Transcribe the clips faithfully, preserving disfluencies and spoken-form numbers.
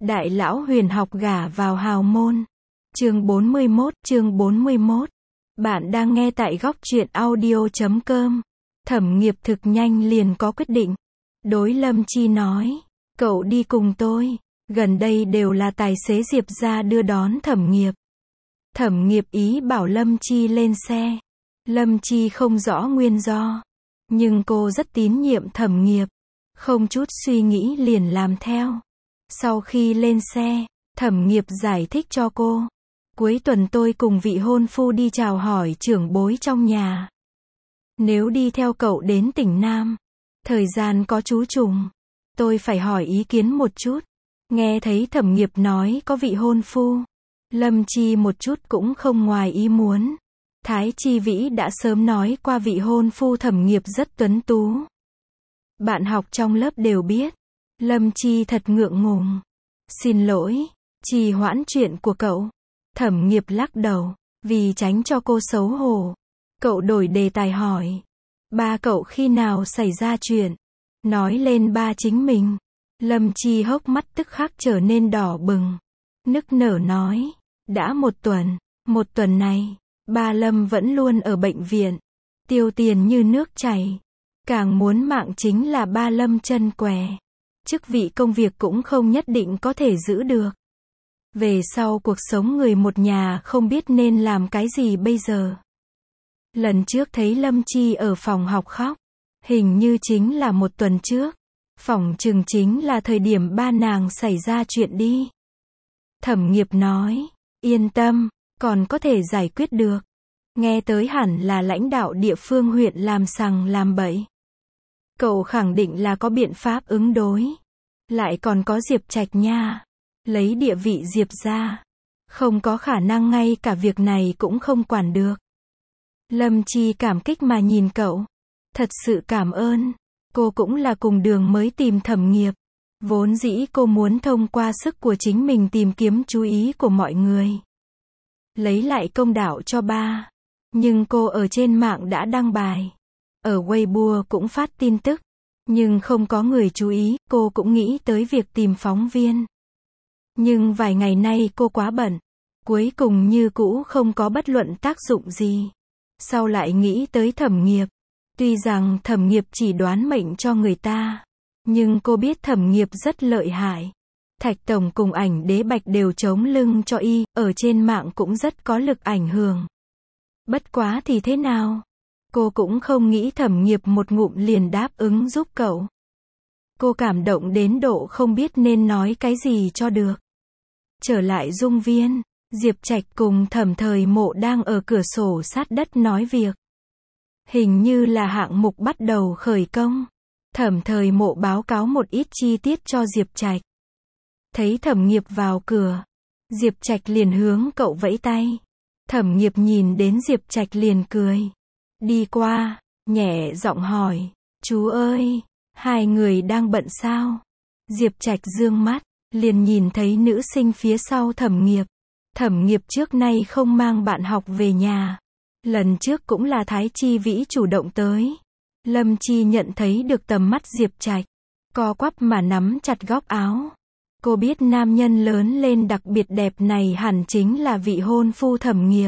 Đại lão huyền học gả vào hào môn. Chương bốn mươi mốt, chương bốn mươi mốt. Bạn đang nghe tại góc truyện audio chấm com. Thẩm Nghiệp thực nhanh liền có quyết định. Đối Lâm Chi nói, cậu đi cùng tôi. Gần đây đều là tài xế Diệp ra đưa đón Thẩm Nghiệp. Thẩm Nghiệp ý bảo Lâm Chi lên xe. Lâm Chi không rõ nguyên do, nhưng cô rất tín nhiệm Thẩm Nghiệp, không chút suy nghĩ liền làm theo. Sau khi lên xe, Thẩm Nghiệp giải thích cho cô. Cuối tuần tôi cùng vị hôn phu đi chào hỏi trưởng bối trong nhà. Nếu đi theo cậu đến tỉnh Nam, thời gian có chú trùng, tôi phải hỏi ý kiến một chút. Nghe thấy Thẩm Nghiệp nói có vị hôn phu, Lâm Chi một chút cũng không ngoài ý muốn. Thái Chi Vĩ đã sớm nói qua vị hôn phu Thẩm Nghiệp rất tuấn tú. Bạn học trong lớp đều biết. Lâm Chi thật ngượng ngùng. Xin lỗi, trì hoãn chuyện của cậu. Thẩm Nghiệp lắc đầu, vì tránh cho cô xấu hổ. Cậu đổi đề tài hỏi. Ba cậu khi nào xảy ra chuyện? Nói lên ba chính mình. Lâm Chi hốc mắt tức khắc trở nên đỏ bừng. Nức nở nói. Đã một tuần, một tuần này, ba Lâm vẫn luôn ở bệnh viện. Tiêu tiền như nước chảy. Càng muốn mạng chính là ba Lâm chân què. Chức vị công việc cũng không nhất định có thể giữ được. Về sau cuộc sống người một nhà không biết nên làm cái gì bây giờ. Lần trước thấy Lâm Chi ở phòng học khóc, hình như chính là một tuần trước. Phỏng chừng chính là thời điểm ba nàng xảy ra chuyện đi. Thẩm Nghiệp nói, yên tâm, còn có thể giải quyết được. Nghe tới hẳn là lãnh đạo địa phương huyện làm sằng làm bậy. Cậu khẳng định là có biện pháp ứng đối. Lại còn có Diệp Trạch nha. Lấy địa vị Diệp ra, không có khả năng ngay cả việc này cũng không quản được. Lâm Chi cảm kích mà nhìn cậu. Thật sự cảm ơn. Cô cũng là cùng đường mới tìm Thẩm Nghiệp. Vốn dĩ cô muốn thông qua sức của chính mình tìm kiếm chú ý của mọi người. Lấy lại công đạo cho ba. Nhưng cô ở trên mạng đã đăng bài. Ở Weibo cũng phát tin tức. Nhưng không có người chú ý, cô cũng nghĩ tới việc tìm phóng viên. Nhưng vài ngày nay cô quá bận. Cuối cùng như cũ không có bất luận tác dụng gì. Sau lại nghĩ tới Thẩm Nghiệp. Tuy rằng Thẩm Nghiệp chỉ đoán mệnh cho người ta. Nhưng cô biết Thẩm Nghiệp rất lợi hại. Thạch Tổng cùng Ảnh Đế Bạch đều chống lưng cho y, ở trên mạng cũng rất có lực ảnh hưởng. Bất quá thì thế nào? Cô cũng không nghĩ Thẩm Nghiệp một ngụm liền đáp ứng giúp cậu. Cô cảm động đến độ không biết nên nói cái gì cho được. Trở lại Dung Viên, Diệp Trạch cùng Thẩm Thời Mộ đang ở cửa sổ sát đất nói việc. Hình như là hạng mục bắt đầu khởi công. Thẩm Thời Mộ báo cáo một ít chi tiết cho Diệp Trạch. Thấy Thẩm Nghiệp vào cửa, Diệp Trạch liền hướng cậu vẫy tay. Thẩm Nghiệp nhìn đến Diệp Trạch liền cười. Đi qua, nhẹ giọng hỏi, chú ơi, hai người đang bận sao? Diệp Trạch dương mắt, liền nhìn thấy nữ sinh phía sau Thẩm Nghiệp. Thẩm Nghiệp trước nay không mang bạn học về nhà. Lần trước cũng là Thái Chi Vĩ chủ động tới. Lâm Chi nhận thấy được tầm mắt Diệp Trạch, co quắp mà nắm chặt góc áo. Cô biết nam nhân lớn lên đặc biệt đẹp này hẳn chính là vị hôn phu Thẩm Nghiệp.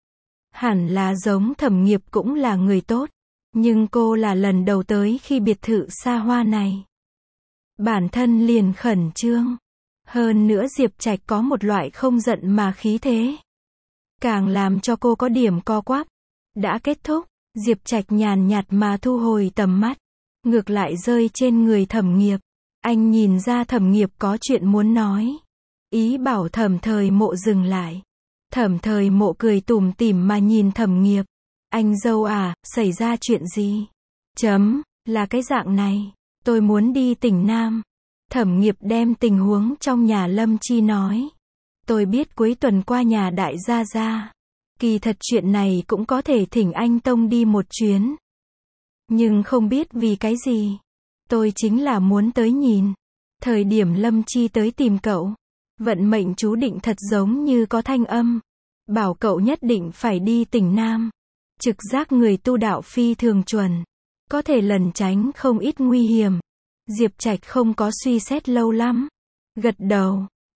Hẳn là giống Thẩm Nghiệp cũng là người tốt. Nhưng cô là lần đầu tới khi biệt thự xa hoa này. Bản thân liền khẩn trương. Hơn nữa Diệp Trạch có một loại không giận mà khí thế. Càng làm cho cô có điểm co quắp. Đã kết thúc, Diệp Trạch nhàn nhạt mà thu hồi tầm mắt. Ngược lại rơi trên người Thẩm Nghiệp. Anh nhìn ra Thẩm Nghiệp có chuyện muốn nói. Ý bảo Thẩm Thời Mộ dừng lại. Thẩm Thời Mộ cười tủm tỉm mà nhìn Thẩm Nghiệp. Anh dâu à, xảy ra chuyện gì? Chấm, là cái dạng này. Tôi muốn đi tỉnh Nam. Thẩm Nghiệp đem tình huống trong nhà Lâm Chi nói. Tôi biết cuối tuần qua nhà đại gia gia. Kỳ thật chuyện này cũng có thể thỉnh anh Tông đi một chuyến. Nhưng không biết vì cái gì. Tôi chính là muốn tới nhìn. Thời điểm Lâm Chi tới tìm cậu. Vận mệnh chú định thật giống như có thanh âm. Bảo cậu nhất định phải đi tỉnh Nam. Trực giác người tu đạo phi thường chuẩn. Có thể lẩn tránh không ít nguy hiểm. Diệp Trạch không có suy xét lâu lắm. Gật đầu.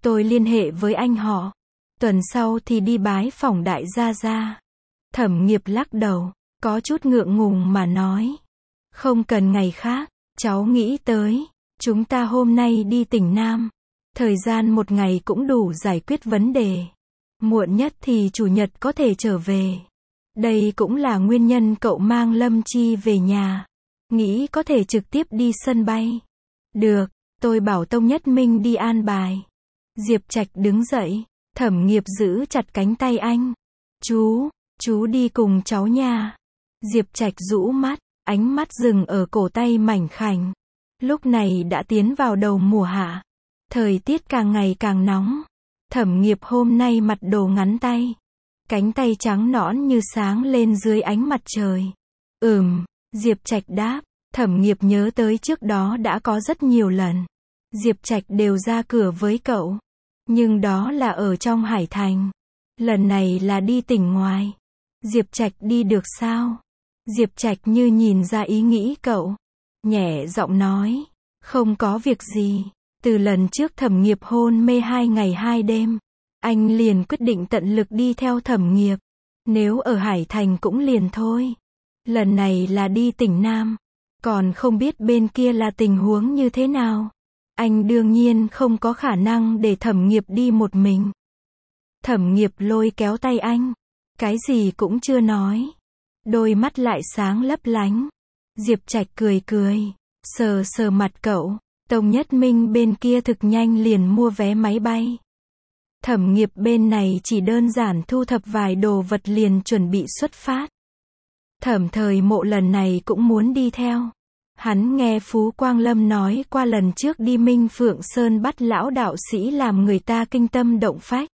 Tôi liên hệ với anh họ. Tuần sau thì đi bái phỏng đại gia gia. Thẩm Nghiệp lắc đầu, có chút ngượng ngùng mà nói. Không cần ngày khác, cháu nghĩ tới. Chúng ta hôm nay đi tỉnh Nam. Thời gian một ngày cũng đủ giải quyết vấn đề. Muộn nhất thì chủ nhật có thể trở về. Đây cũng là nguyên nhân cậu mang Lâm Chi về nhà. Nghĩ có thể trực tiếp đi sân bay. Được, tôi bảo Tông Nhất Minh đi an bài. Diệp Trạch đứng dậy. Thẩm Nghiệp giữ chặt cánh tay anh. Chú, chú đi cùng cháu nha. Diệp Trạch rũ mắt, ánh mắt dừng ở cổ tay mảnh khảnh. Lúc này đã tiến vào đầu mùa hạ. Thời tiết càng ngày càng nóng. Thẩm Nghiệp hôm nay mặc đồ ngắn tay. Cánh tay trắng nõn như sáng lên dưới ánh mặt trời. Ừm, Diệp Trạch đáp. Thẩm Nghiệp nhớ tới trước đó đã có rất nhiều lần. Diệp Trạch đều ra cửa với cậu. Nhưng đó là ở trong Hải Thành. Lần này là đi tỉnh ngoài. Diệp Trạch đi được sao? Diệp Trạch như nhìn ra ý nghĩ cậu. Nhẹ giọng nói. Không có việc gì. Từ lần trước Thẩm Nghiệp hôn mê hai ngày hai đêm. Anh liền quyết định tận lực đi theo Thẩm Nghiệp. Nếu ở Hải Thành cũng liền thôi. Lần này là đi tỉnh Nam. Còn không biết bên kia là tình huống như thế nào. Anh đương nhiên không có khả năng để Thẩm Nghiệp đi một mình. Thẩm Nghiệp lôi kéo tay anh. Cái gì cũng chưa nói. Đôi mắt lại sáng lấp lánh. Diệp Trạch cười cười. Sờ sờ mặt cậu. Tông Nhất Minh bên kia thực nhanh liền mua vé máy bay. Thẩm Nghiệp bên này chỉ đơn giản thu thập vài đồ vật liền chuẩn bị xuất phát. Thẩm Thời Mộ lần này cũng muốn đi theo. Hắn nghe Phú Quang Lâm nói qua lần trước đi Minh Phượng Sơn bắt lão đạo sĩ làm người ta kinh tâm động phách.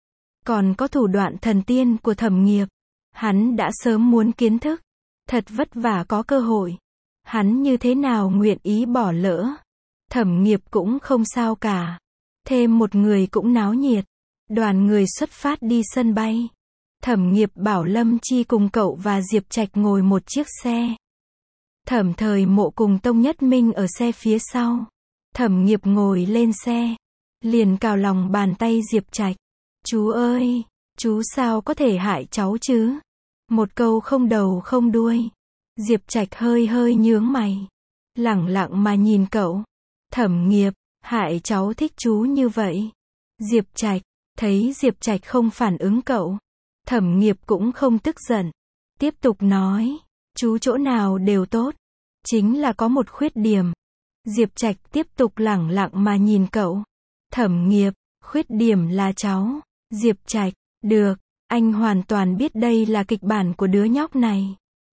Còn có thủ đoạn thần tiên của Thẩm Nghiệp. Hắn đã sớm muốn kiến thức. Thật vất vả có cơ hội. Hắn như thế nào nguyện ý bỏ lỡ. Thẩm Nghiệp cũng không sao cả. Thêm một người cũng náo nhiệt. Đoàn người xuất phát đi sân bay. Thẩm Nghiệp bảo Lâm Chi cùng cậu và Diệp Trạch ngồi một chiếc xe. Thẩm Thời Mộ cùng Tông Nhất Minh ở xe phía sau. Thẩm Nghiệp ngồi lên xe. Liền cào lòng bàn tay Diệp Trạch. Chú ơi, chú sao có thể hại cháu chứ? Một câu không đầu không đuôi. Diệp Trạch hơi hơi nhướng mày. Lẳng lặng mà nhìn cậu. Thẩm Nghiệp, hại cháu thích chú như vậy. Diệp Trạch, thấy Diệp Trạch không phản ứng cậu. Thẩm Nghiệp cũng không tức giận. Tiếp tục nói. Chú chỗ nào đều tốt. Chính là có một khuyết điểm. Diệp Trạch tiếp tục lẳng lặng mà nhìn cậu. Thẩm Nghiệp, khuyết điểm là cháu. Diệp Trạch, được, anh hoàn toàn biết đây là kịch bản của đứa nhóc này.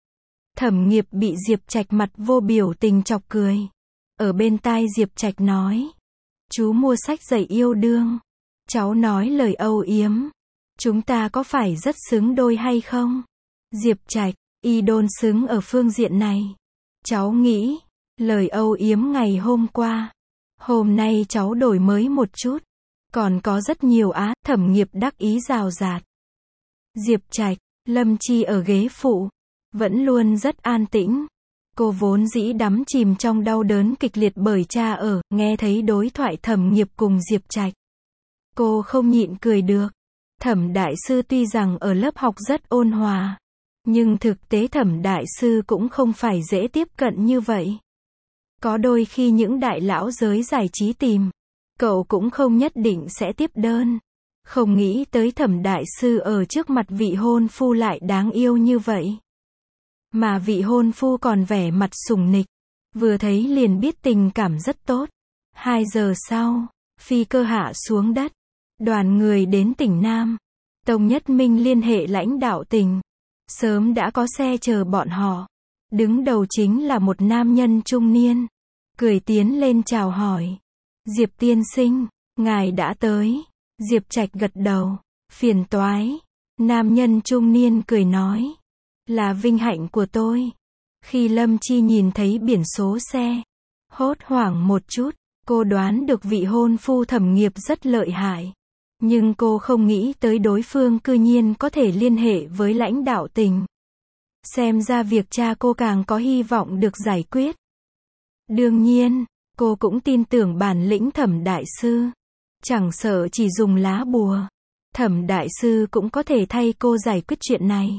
Thẩm Nghiệp bị Diệp Trạch mặt vô biểu tình chọc cười. Ở bên tai Diệp Trạch nói. Chú mua sách giày yêu đương. Cháu nói lời âu yếm. Chúng ta có phải rất xứng đôi hay không? Diệp Trạch, y đôn xứng ở phương diện này. Cháu nghĩ, lời âu yếm ngày hôm qua. Hôm nay cháu đổi mới một chút. Còn có rất nhiều á, Thẩm Nghiệp đắc ý rào rạt. Diệp Trạch, Lâm Chi ở ghế phụ. Vẫn luôn rất an tĩnh. Cô vốn dĩ đắm chìm trong đau đớn kịch liệt bởi cha ở, nghe thấy đối thoại Thẩm Nghiệp cùng Diệp Trạch. Cô không nhịn cười được. Thẩm Đại Sư tuy rằng ở lớp học rất ôn hòa. Nhưng thực tế Thẩm Đại Sư cũng không phải dễ tiếp cận như vậy. Có đôi khi những đại lão giới giải trí tìm. Cậu cũng không nhất định sẽ tiếp đơn. Không nghĩ tới Thẩm Đại Sư ở trước mặt vị hôn phu lại đáng yêu như vậy. Mà vị hôn phu còn vẻ mặt sủng nịch. Vừa thấy liền biết tình cảm rất tốt. Hai giờ sau, phi cơ hạ xuống đất. Đoàn người đến tỉnh Nam. Tông Nhất Minh liên hệ lãnh đạo tỉnh. Sớm đã có xe chờ bọn họ. Đứng đầu chính là một nam nhân trung niên. Cười tiến lên chào hỏi. Diệp tiên sinh, ngài đã tới. Diệp Trạch gật đầu. Phiền toái. Nam nhân trung niên cười nói. Là vinh hạnh của tôi. Khi Lâm Chi nhìn thấy biển số xe. Hốt hoảng một chút. Cô đoán được vị hôn phu Thẩm Nghiệp rất lợi hại. Nhưng cô không nghĩ tới đối phương cư nhiên có thể liên hệ với lãnh đạo tỉnh. Xem ra việc cha cô càng có hy vọng được giải quyết. Đương nhiên, cô cũng tin tưởng bản lĩnh Thẩm Đại Sư. Chẳng sợ chỉ dùng lá bùa, Thẩm đại sư cũng có thể thay cô giải quyết chuyện này.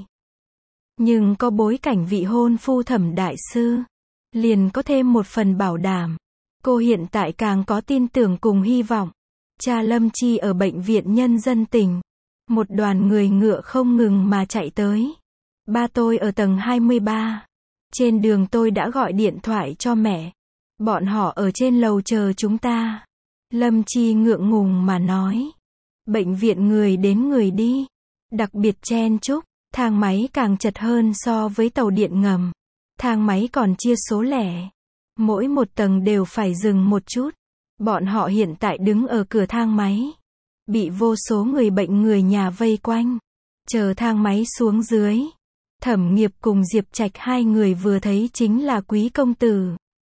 Nhưng có bối cảnh vị hôn phu Thẩm đại sư, liền có thêm một phần bảo đảm. Cô hiện tại càng có tin tưởng cùng hy vọng. Cha Lâm Chi ở bệnh viện nhân dân tỉnh. Một đoàn người ngựa không ngừng mà chạy tới. Ba tôi ở tầng hai mươi ba. Trên đường tôi đã gọi điện thoại cho mẹ. Bọn họ ở trên lầu chờ chúng ta. Lâm Chi ngượng ngùng mà nói. Bệnh viện người đến người đi. Đặc biệt chen chúc. Thang máy càng chật hơn so với tàu điện ngầm. Thang máy còn chia số lẻ. Mỗi một tầng đều phải dừng một chút. Bọn họ hiện tại đứng ở cửa thang máy. Bị vô số người bệnh người nhà vây quanh. Chờ thang máy xuống dưới. Thẩm Nghiệp cùng Diệp Trạch hai người vừa thấy chính là quý công tử.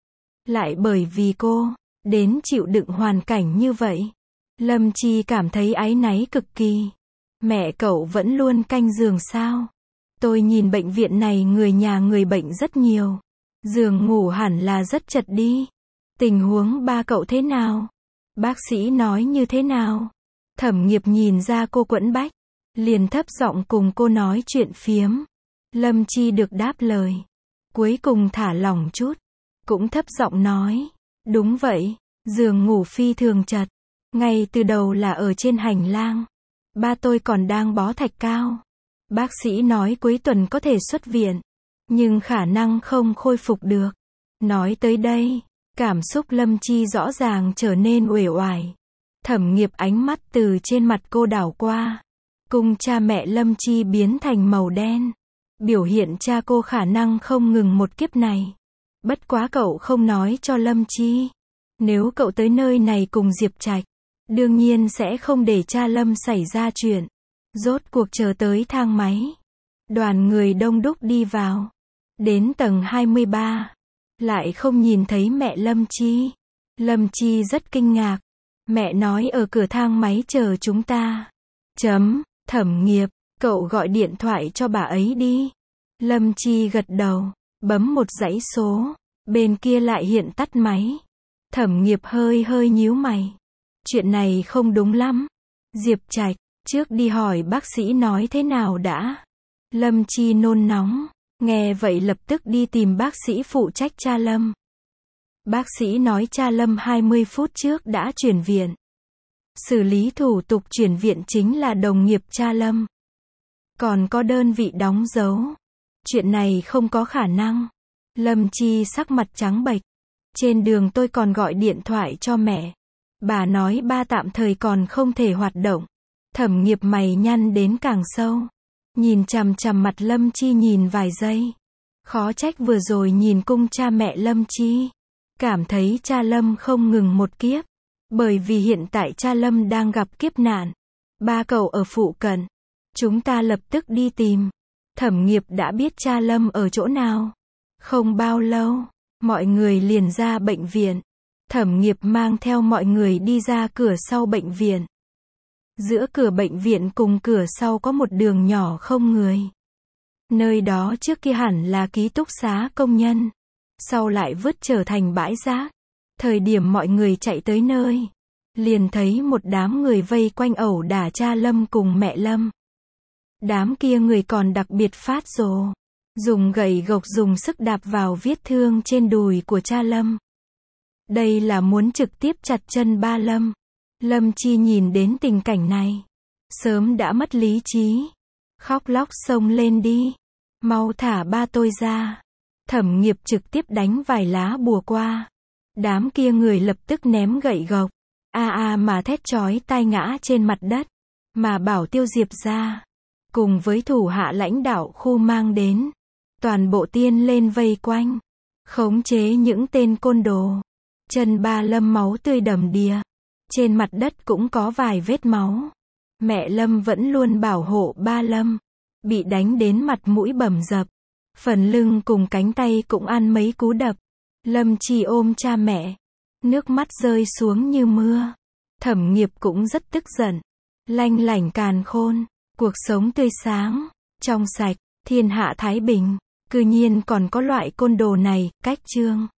Lại bởi vì cô, đến chịu đựng hoàn cảnh như vậy. Lâm Chi cảm thấy áy náy cực kỳ. Mẹ cậu vẫn luôn canh giường sao? Tôi nhìn bệnh viện này người nhà người bệnh rất nhiều. Giường ngủ hẳn là rất chật đi. Tình huống ba cậu thế nào? Bác sĩ nói như thế nào? Thẩm Nghiệp nhìn ra cô quẫn bách. Liền thấp giọng cùng cô nói chuyện phiếm. Lâm Chi được đáp lời. Cuối cùng thả lỏng chút. Cũng thấp giọng nói. Đúng vậy, giường ngủ phi thường chật. Ngay từ đầu là ở trên hành lang. Ba tôi còn đang bó thạch cao. Bác sĩ nói cuối tuần có thể xuất viện. Nhưng khả năng không khôi phục được. Nói tới đây, cảm xúc Lâm Chi rõ ràng trở nên uể oải. Thẩm Nghiệp ánh mắt từ trên mặt cô đảo qua. Cùng cha mẹ Lâm Chi biến thành màu đen. Biểu hiện cha cô khả năng không ngừng một kiếp này. Bất quá cậu không nói cho Lâm Chi. Nếu cậu tới nơi này cùng Diệp Trạch, đương nhiên sẽ không để cha Lâm xảy ra chuyện. Rốt cuộc chờ tới thang máy. Đoàn người đông đúc đi vào. Đến tầng hai mươi ba. Lại không nhìn thấy mẹ Lâm Chi. Lâm Chi rất kinh ngạc. Mẹ nói ở cửa thang máy chờ chúng ta. Chấm, Thẩm Nghiệp, cậu gọi điện thoại cho bà ấy đi. Lâm Chi gật đầu, bấm một dãy số. Bên kia lại hiện tắt máy. Thẩm Nghiệp hơi hơi nhíu mày. Chuyện này không đúng lắm. Diệp Trạch, trước đi hỏi bác sĩ nói thế nào đã. Lâm Chi nôn nóng. Nghe vậy lập tức đi tìm bác sĩ phụ trách cha Lâm. Bác sĩ nói cha Lâm hai mươi phút trước đã chuyển viện. Xử lý thủ tục chuyển viện chính là đồng nghiệp cha Lâm. Còn có đơn vị đóng dấu. Chuyện này không có khả năng. Lâm Chi sắc mặt trắng bệch. Trên đường tôi còn gọi điện thoại cho mẹ. Bà nói ba tạm thời còn không thể hoạt động. Thẩm Nghiệp mày nhăn đến càng sâu. Nhìn chằm chằm mặt Lâm Chi nhìn vài giây. Khó trách vừa rồi nhìn cung cha mẹ Lâm Chi. Cảm thấy cha Lâm không ngừng một kiếp. Bởi vì hiện tại cha Lâm đang gặp kiếp nạn. Ba cậu ở phụ cận. Chúng ta lập tức đi tìm. Thẩm Nghiệp đã biết cha Lâm ở chỗ nào. Không bao lâu, mọi người liền ra bệnh viện. Thẩm Nghiệp mang theo mọi người đi ra cửa sau bệnh viện. Giữa cửa bệnh viện cùng cửa sau có một đường nhỏ không người. Nơi đó trước kia hẳn là ký túc xá công nhân. Sau lại vứt trở thành bãi rác. Thời điểm mọi người chạy tới nơi, liền thấy một đám người vây quanh ẩu đả cha Lâm cùng mẹ Lâm. Đám kia người còn đặc biệt phát rồ. Dùng gậy gộc dùng sức đạp vào vết thương trên đùi của cha Lâm. Đây là muốn trực tiếp chặt chân ba Lâm. Lâm Chi nhìn đến tình cảnh này. Sớm đã mất lý trí. Khóc lóc xông lên đi. Mau thả ba tôi ra. Thẩm Nghiệp trực tiếp đánh vài lá bùa qua. Đám kia người lập tức ném gậy gộc. A a mà thét chói tai ngã trên mặt đất. Mà bảo Tiêu Diệp ra. Cùng với thủ hạ lãnh đạo khu mang đến. Toàn bộ tiên lên vây quanh. Khống chế những tên côn đồ. Chân ba Lâm máu tươi đầm đìa. Trên mặt đất cũng có vài vết máu. Mẹ Lâm vẫn luôn bảo hộ ba Lâm. Bị đánh đến mặt mũi bầm dập. Phần lưng cùng cánh tay cũng ăn mấy cú đập. Lâm Chi ôm cha mẹ. Nước mắt rơi xuống như mưa. Thẩm Nghiệp cũng rất tức giận. Lanh lảnh càn khôn. Cuộc sống tươi sáng. Trong sạch. Thiên hạ thái bình. Cư nhiên còn có loại côn đồ này. Cách chương.